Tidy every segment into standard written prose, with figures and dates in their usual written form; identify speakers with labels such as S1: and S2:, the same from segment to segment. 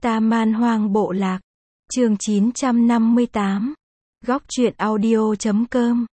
S1: Ta Man Hoang Bộ Lạc. Chương 958. Góc truyện audio.com.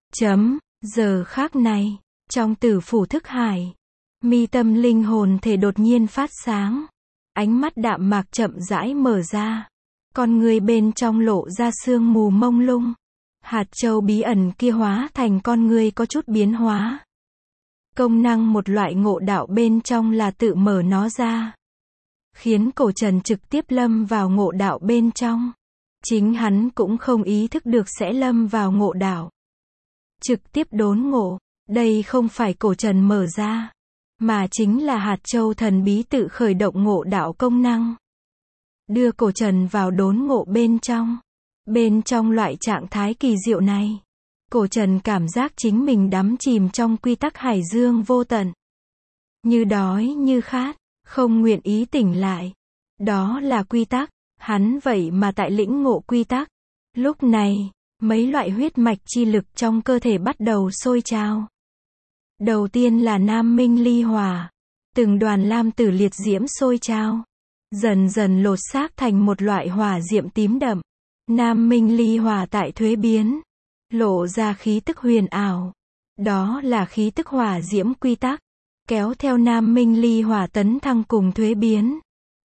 S1: Giờ khác này, trong tử phủ thức hải, mi tâm linh hồn thể đột nhiên phát sáng. Ánh mắt đạm mạc chậm rãi mở ra. Con người bên trong lộ ra sương mù mông lung. Hạt châu bí ẩn kia hóa thành con người có chút biến hóa. Công năng một loại ngộ đạo bên trong là tự mở nó ra, khiến Cổ Trần trực tiếp lâm vào ngộ đạo bên trong. Chính hắn cũng không ý thức được sẽ lâm vào ngộ đạo. Trực tiếp đốn ngộ, đây không phải Cổ Trần mở ra, mà chính là hạt châu thần bí tự khởi động ngộ đạo công năng. Đưa Cổ Trần vào đốn ngộ bên trong. Bên trong loại trạng thái kỳ diệu này, Cổ Trần cảm giác chính mình đắm chìm trong quy tắc hải dương vô tận. Như đói như khát, không nguyện ý tỉnh lại. Đó là quy tắc, hắn vậy mà tại lĩnh ngộ quy tắc. Lúc này, mấy loại huyết mạch chi lực trong cơ thể bắt đầu sôi trào. Đầu tiên là nam minh ly hỏa, từng đoàn lam tử liệt diễm sôi trào, dần dần lột xác thành một loại hỏa diệm tím đậm. Nam minh ly hỏa tại thuế biến, lộ ra khí tức huyền ảo. Đó là khí tức hỏa diễm quy tắc, kéo theo nam minh ly hỏa tấn thăng cùng thuế biến.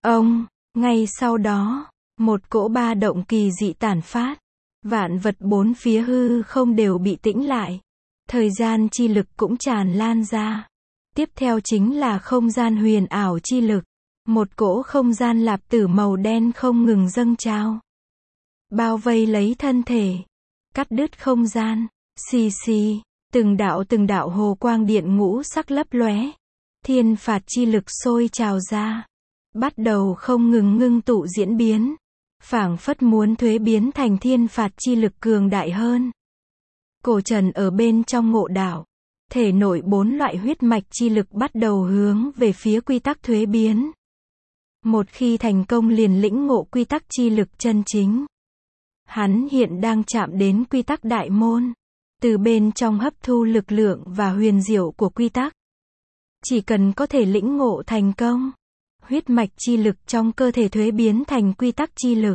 S1: Ngay sau đó, một cỗ ba động kỳ dị tản phát. Vạn vật bốn phía hư không đều bị tĩnh lại. Thời gian chi lực cũng tràn lan ra. Tiếp theo chính là không gian huyền ảo chi lực. Một cỗ không gian lạp tử màu đen không ngừng dâng trào, bao vây lấy thân thể, cắt đứt không gian. Xì xì, từng đạo hồ quang điện ngũ sắc lấp lóe. Thiên phạt chi lực sôi trào ra, bắt đầu không ngừng ngưng tụ diễn biến, phảng phất muốn thuế biến thành thiên phạt chi lực cường đại hơn. Cổ Trần ở bên trong ngộ đạo, thể nội bốn loại huyết mạch chi lực bắt đầu hướng về phía quy tắc thuế biến. Một khi thành công liền lĩnh ngộ quy tắc chi lực chân chính. Hắn hiện đang chạm đến quy tắc đại môn, từ bên trong hấp thu lực lượng và huyền diệu của quy tắc. Chỉ cần có thể lĩnh ngộ thành công, huyết mạch chi lực trong cơ thể thuế biến thành quy tắc chi lực,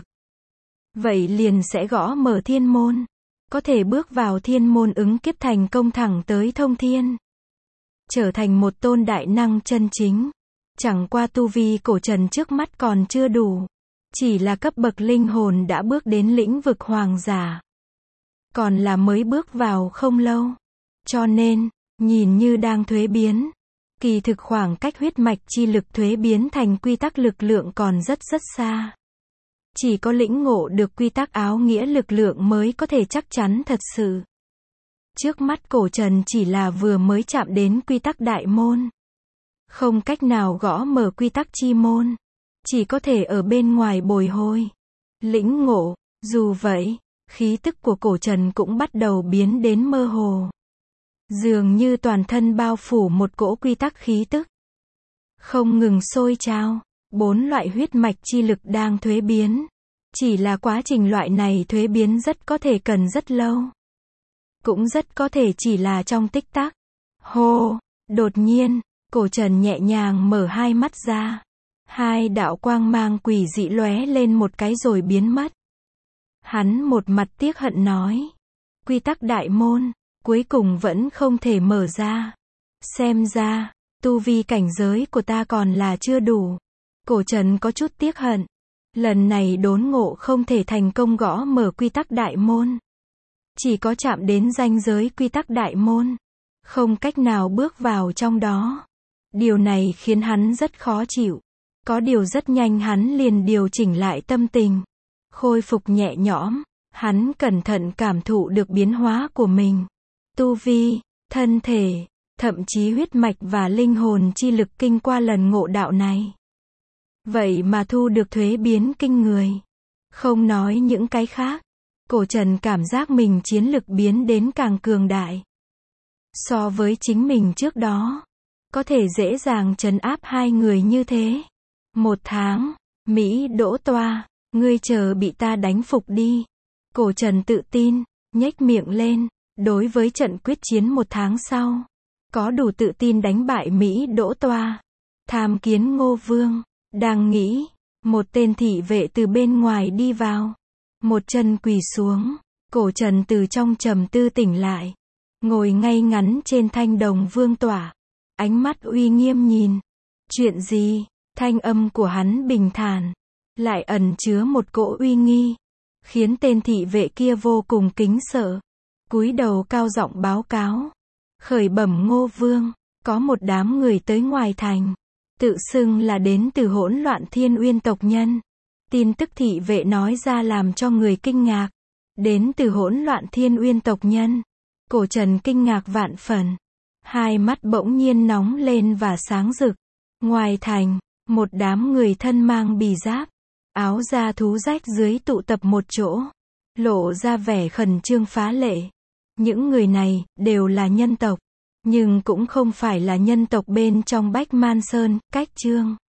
S1: vậy liền sẽ gõ mở thiên môn, có thể bước vào thiên môn ứng kiếp thành công thẳng tới thông thiên, trở thành một tôn đại năng chân chính. Chẳng qua tu vi Cổ Trần trước mắt còn chưa đủ, chỉ là cấp bậc linh hồn đã bước đến lĩnh vực hoàng giả, còn là mới bước vào không lâu, cho nên nhìn như đang thuế biến, kỳ thực khoảng cách huyết mạch chi lực thuế biến thành quy tắc lực lượng còn rất xa. Chỉ có lĩnh ngộ được quy tắc áo nghĩa lực lượng mới có thể chắc chắn thật sự. Trước mắt Cổ Trần chỉ là vừa mới chạm đến quy tắc đại môn, không cách nào gõ mở quy tắc chi môn, chỉ có thể ở bên ngoài bồi hồi, lĩnh ngộ. Dù vậy, khí tức của Cổ Trần cũng bắt đầu biến đến mơ hồ. Dường như toàn thân bao phủ một cỗ quy tắc khí tức, không ngừng sôi trào. Bốn loại huyết mạch chi lực đang thuế biến. Chỉ là quá trình loại này thuế biến rất có thể cần rất lâu, cũng rất có thể chỉ là trong tích tắc. Hô, đột nhiên, Cổ Trần nhẹ nhàng mở hai mắt ra. Hai đạo quang mang quỷ dị lóe lên một cái rồi biến mất. Hắn một mặt tiếc hận nói, quy tắc đại môn, cuối cùng vẫn không thể mở ra. Xem ra, tu vi cảnh giới của ta còn là chưa đủ. Cổ Trần có chút tiếc hận. Lần này đốn ngộ không thể thành công gõ mở quy tắc đại môn. Chỉ có chạm đến ranh giới quy tắc đại môn, không cách nào bước vào trong đó. Điều này khiến hắn rất khó chịu. Có điều rất nhanh hắn liền điều chỉnh lại tâm tình, khôi phục nhẹ nhõm. Hắn cẩn thận cảm thụ được biến hóa của mình. Tu vi, thân thể, thậm chí huyết mạch và linh hồn chi lực kinh qua lần ngộ đạo này, vậy mà thu được thuế biến kinh người. Không nói những cái khác, Cổ Trần cảm giác mình chiến lực biến đến càng cường đại. So với chính mình trước đó, có thể dễ dàng trấn áp hai người như thế. 1 tháng, Mỹ Đỗ Toa, ngươi chờ bị ta đánh phục đi. Cổ Trần tự tin, nhếch miệng lên. Đối với trận quyết chiến 1 tháng sau, có đủ tự tin đánh bại Mỹ Đỗ Toa. Tham Kiến Ngô Vương, đang nghĩ, Một tên thị vệ từ bên ngoài đi vào. Một chân quỳ xuống. Cổ Trần từ trong trầm tư tỉnh lại. Ngồi ngay ngắn trên thanh đồng vương tọa. Ánh mắt uy nghiêm nhìn. Chuyện gì? Thanh âm của hắn bình thản. Lại ẩn chứa một cỗ uy nghi. Khiến tên thị vệ kia vô cùng kính sợ. Cúi đầu cao giọng báo cáo. Khởi bẩm Ngô Vương. Có một đám người tới ngoài thành. Tự xưng là đến từ hỗn loạn Thiên Uyên tộc nhân. Tin tức thị vệ nói ra làm cho người kinh ngạc. Đến từ hỗn loạn Thiên Uyên tộc nhân. Cổ Trần kinh ngạc vạn phần. Hai mắt bỗng nhiên nóng lên và sáng rực. Ngoài thành, một đám người thân mang bì giáp, áo da thú rách dưới tụ tập một chỗ. Lộ ra vẻ khẩn trương phá lệ. Những người này, đều là nhân tộc. Nhưng cũng không phải là nhân tộc bên trong Bách Man Sơn, Cách Chương.